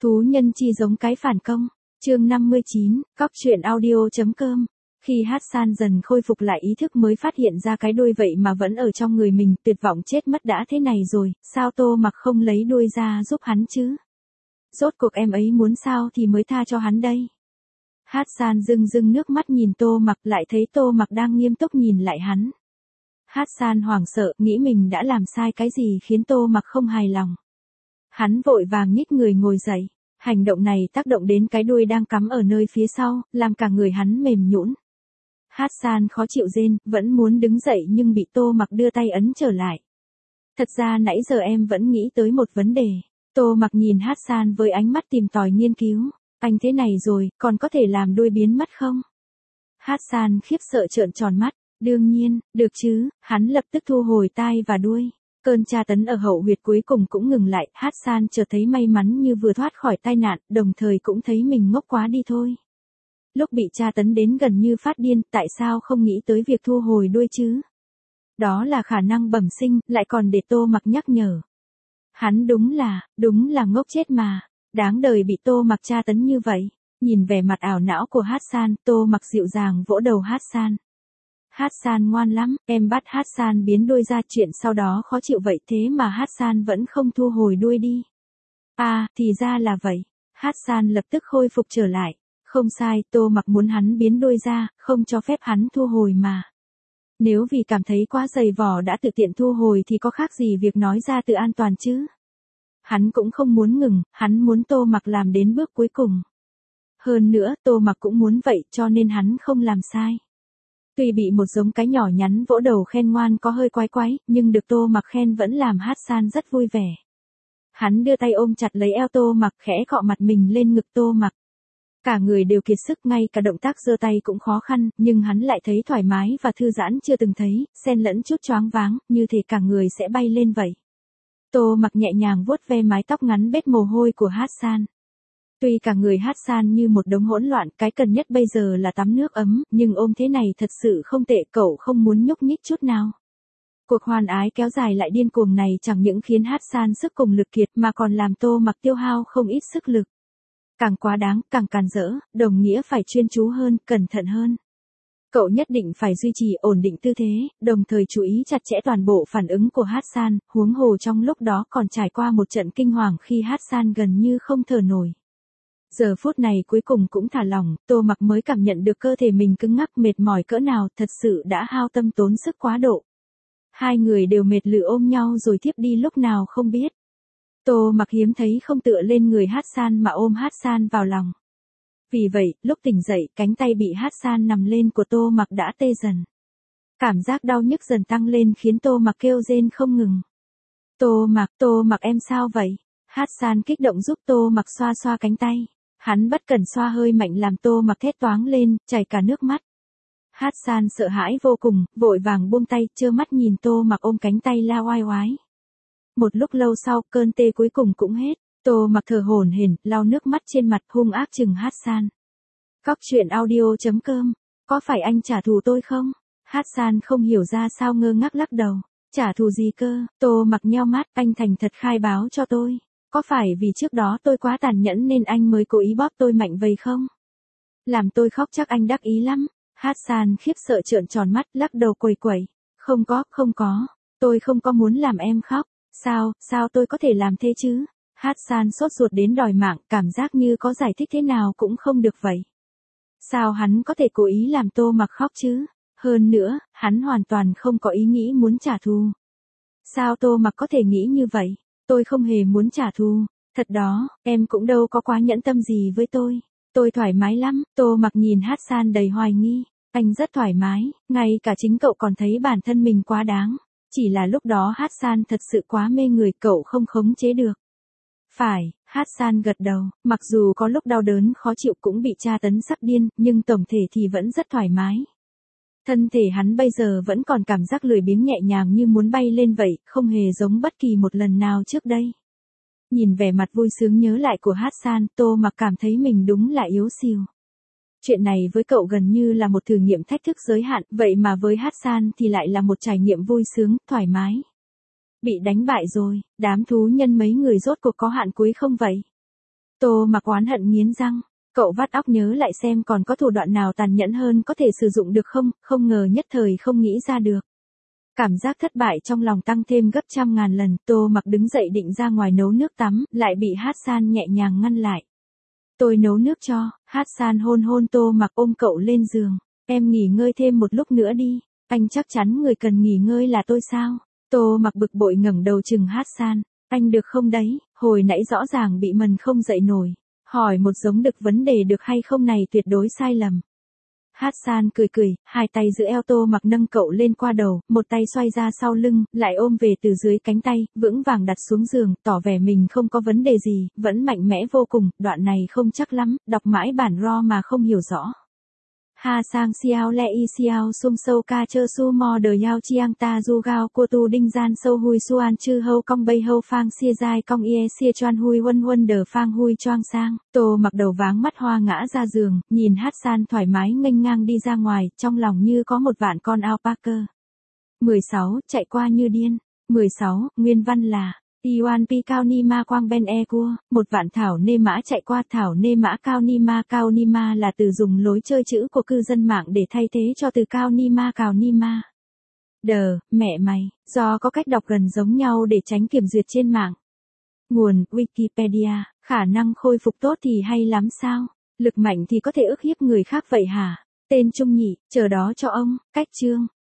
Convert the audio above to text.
Thú nhân chi giống cái phản công. Chương 59, Cóc truyện audio.com. Khi Hassan dần khôi phục lại ý thức mới phát hiện ra cái đuôi vậy mà vẫn ở trong người mình, tuyệt vọng chết mất đã thế này rồi, sao Tô Mặc không lấy đuôi ra giúp hắn chứ? Rốt cuộc em ấy muốn sao thì mới tha cho hắn đây? Hassan rưng rưng nước mắt nhìn Tô Mặc, lại thấy Tô Mặc đang nghiêm túc nhìn lại hắn. Hassan hoảng sợ, nghĩ mình đã làm sai cái gì khiến Tô Mặc không hài lòng. Hắn vội vàng nhích người ngồi dậy. Hành động này tác động đến cái đuôi đang cắm ở nơi phía sau, làm cả người hắn mềm nhũn. Hassan khó chịu rên, vẫn muốn đứng dậy nhưng bị Tô Mặc đưa tay ấn trở lại. Thật ra nãy giờ em vẫn nghĩ tới một vấn đề. Tô Mặc nhìn Hassan với ánh mắt tìm tòi nghiên cứu. Anh thế này rồi, còn có thể làm đuôi biến mất không? Hassan khiếp sợ trợn tròn mắt. Đương nhiên, được chứ, hắn lập tức thu hồi tai và đuôi. Cơn tra tấn ở hậu huyệt cuối cùng cũng ngừng lại, Hassan chợt thấy may mắn như vừa thoát khỏi tai nạn, đồng thời cũng thấy mình ngốc quá đi thôi. Lúc bị tra tấn đến gần như phát điên, tại sao không nghĩ tới việc thu hồi đuôi chứ? Đó là khả năng bẩm sinh, lại còn để Tô Mặc nhắc nhở. Hắn đúng là ngốc chết mà, đáng đời bị Tô Mặc tra tấn như vậy. Nhìn vẻ mặt ảo não của Hassan, Tô Mặc dịu dàng vỗ đầu Hassan. Hassan ngoan lắm, em bắt Hassan biến đuôi ra, chuyện sau đó khó chịu vậy thế mà Hassan vẫn không thu hồi đuôi đi. À, thì ra là vậy. Hassan lập tức khôi phục trở lại. Không sai, Tô Mặc muốn hắn biến đuôi ra, không cho phép hắn thu hồi mà. Nếu vì cảm thấy quá dày vỏ đã tự tiện thu hồi thì có khác gì việc nói ra tự an toàn chứ. Hắn cũng không muốn ngừng, hắn muốn Tô Mặc làm đến bước cuối cùng. Hơn nữa, Tô Mặc cũng muốn vậy cho nên hắn không làm sai. Tuy bị một giống cái nhỏ nhắn vỗ đầu khen ngoan có hơi quái quái, nhưng được Tô Mặc khen vẫn làm Hassan rất vui vẻ. Hắn đưa tay ôm chặt lấy eo Tô Mặc, khẽ cọ mặt mình lên ngực Tô Mặc. Cả người đều kiệt sức, ngay cả động tác giơ tay cũng khó khăn, nhưng hắn lại thấy thoải mái và thư giãn chưa từng thấy, xen lẫn chút choáng váng, như thể cả người sẽ bay lên vậy. Tô Mặc nhẹ nhàng vuốt ve mái tóc ngắn bết mồ hôi của Hassan. Tuy cả người Hassan như một đống hỗn loạn, cái cần nhất bây giờ là tắm nước ấm, nhưng ôm thế này thật sự không tệ, cậu không muốn nhúc nhích chút nào. Cuộc hoan ái kéo dài lại điên cuồng này chẳng những khiến Hassan sức cùng lực kiệt mà còn làm Tô Mặc tiêu hao không ít sức lực. Càng quá đáng, càng càn rỡ, đồng nghĩa phải chuyên chú hơn, cẩn thận hơn. Cậu nhất định phải duy trì ổn định tư thế, đồng thời chú ý chặt chẽ toàn bộ phản ứng của Hassan, huống hồ trong lúc đó còn trải qua một trận kinh hoàng khi Hassan gần như không thở nổi. Giờ phút này cuối cùng cũng thả lỏng, Tô Mặc mới cảm nhận được cơ thể mình cứng ngắc mệt mỏi cỡ nào, thật sự đã hao tâm tốn sức quá độ. Hai người đều mệt lử ôm nhau rồi thiếp đi lúc nào không biết. Tô Mặc hiếm thấy không tựa lên người Hassan mà ôm Hassan vào lòng. Vì vậy, lúc tỉnh dậy, cánh tay bị Hassan nằm lên của Tô Mặc đã tê dần. Cảm giác đau nhức dần tăng lên khiến Tô Mặc kêu rên không ngừng. Tô Mặc em sao vậy? Hassan kích động giúp Tô Mặc xoa xoa cánh tay. Hắn bất cẩn xoa hơi mạnh làm Tô Mặc thét toáng lên, chảy cả nước mắt. Hassan sợ hãi vô cùng, vội vàng buông tay, trơ mắt nhìn Tô Mặc ôm cánh tay la oai oái. Một lúc lâu sau, cơn tê cuối cùng cũng hết. Tô Mặc thở hổn hển, lau nước mắt trên mặt, hung ác chừng Hassan. Cóc truyện audio.com. Có phải anh trả thù tôi không? Hassan không hiểu ra sao ngơ ngác lắc đầu. Trả thù gì cơ? Tô Mặc nheo mắt, anh thành thật khai báo cho tôi. Có phải vì trước đó tôi quá tàn nhẫn nên anh mới cố ý bóp tôi mạnh vậy không? Làm tôi khóc chắc anh đắc ý lắm. Hassan khiếp sợ trợn tròn mắt, lắc đầu quẩy quẩy. Không có. Tôi không có muốn làm em khóc. Sao tôi có thể làm thế chứ? Hassan sốt ruột đến đòi mạng, cảm giác như có giải thích thế nào cũng không được vậy. Sao hắn có thể cố ý làm Tô Mặc khóc chứ? Hơn nữa, hắn hoàn toàn không có ý nghĩ muốn trả thù. Sao Tô Mặc có thể nghĩ như vậy? Tôi không hề muốn trả thù. Thật đó, em cũng đâu có quá nhẫn tâm gì với tôi. Tôi thoải mái lắm. Tô Mặc nhìn Hassan đầy hoài nghi. Anh rất thoải mái, ngay cả chính cậu còn thấy bản thân mình quá đáng. Chỉ là lúc đó Hassan thật sự quá mê người, cậu không khống chế được. Phải, Hassan gật đầu, mặc dù có lúc đau đớn khó chịu cũng bị tra tấn sắp điên, nhưng tổng thể thì vẫn rất thoải mái. Thân thể hắn bây giờ vẫn còn cảm giác lười biếng nhẹ nhàng như muốn bay lên vậy, không hề giống bất kỳ một lần nào trước đây. Nhìn vẻ mặt vui sướng nhớ lại của Hassan, Tô Mặc cảm thấy mình đúng là yếu xìu. Chuyện này với cậu gần như là một thử nghiệm thách thức giới hạn, vậy mà với Hassan thì lại là một trải nghiệm vui sướng, thoải mái. Bị đánh bại rồi, đám thú nhân mấy người rốt cuộc có hạn cuối không vậy? Tô Mặc oán hận nghiến răng. Cậu vắt óc nhớ lại xem còn có thủ đoạn nào tàn nhẫn hơn có thể sử dụng được không, không ngờ nhất thời không nghĩ ra được. Cảm giác thất bại trong lòng tăng thêm gấp trăm ngàn lần, Tô Mặc đứng dậy định ra ngoài nấu nước tắm, lại bị Hassan nhẹ nhàng ngăn lại. Tôi nấu nước cho. Hassan hôn hôn Tô Mặc ôm cậu lên giường. Em nghỉ ngơi thêm một lúc nữa đi. Anh chắc chắn người cần nghỉ ngơi là tôi sao? Tô Mặc bực bội ngẩng đầu chừng Hassan. Anh được không đấy, hồi nãy rõ ràng bị mần không dậy nổi. Hỏi một giống đực vấn đề được hay không này tuyệt đối sai lầm. Hassan cười cười, hai tay giữ eo Tô Mặc nâng cậu lên qua đầu, một tay xoay ra sau lưng, lại ôm về từ dưới cánh tay, vững vàng đặt xuống giường, tỏ vẻ mình không có vấn đề gì, vẫn mạnh mẽ vô cùng, đoạn này không chắc lắm, đọc mãi bản ro mà không hiểu rõ. Ha sang xiao le y xiao sum sâu ca chơ su mo đờ yao chiang ta du gao cô tu đinh gian sâu hui suan chư hâu cong bay hâu phang xia dai cong ie xia choan hui huân huân đờ phang hui choang sang. Tô Mặc đầu váng mắt hoa ngã ra giường, nhìn Hassan thoải mái nghênh ngang đi ra ngoài, trong lòng như có một vạn con alpaca. 16. Chạy qua như điên. 16. Nguyên văn là Iwan pi cao ni ma quang ben e cua, một vạn thảo nê mã chạy qua. Thảo nê mã cao ni ma là từ dùng lối chơi chữ của cư dân mạng để thay thế cho từ cao ni ma cào ni ma. Đờ, mẹ mày, do có cách đọc gần giống nhau để tránh kiểm duyệt trên mạng. Nguồn Wikipedia, khả năng khôi phục tốt thì hay lắm sao? Lực mạnh thì có thể ức hiếp người khác vậy hả? Tên Trung nhỉ, chờ đó cho ông. Cách chương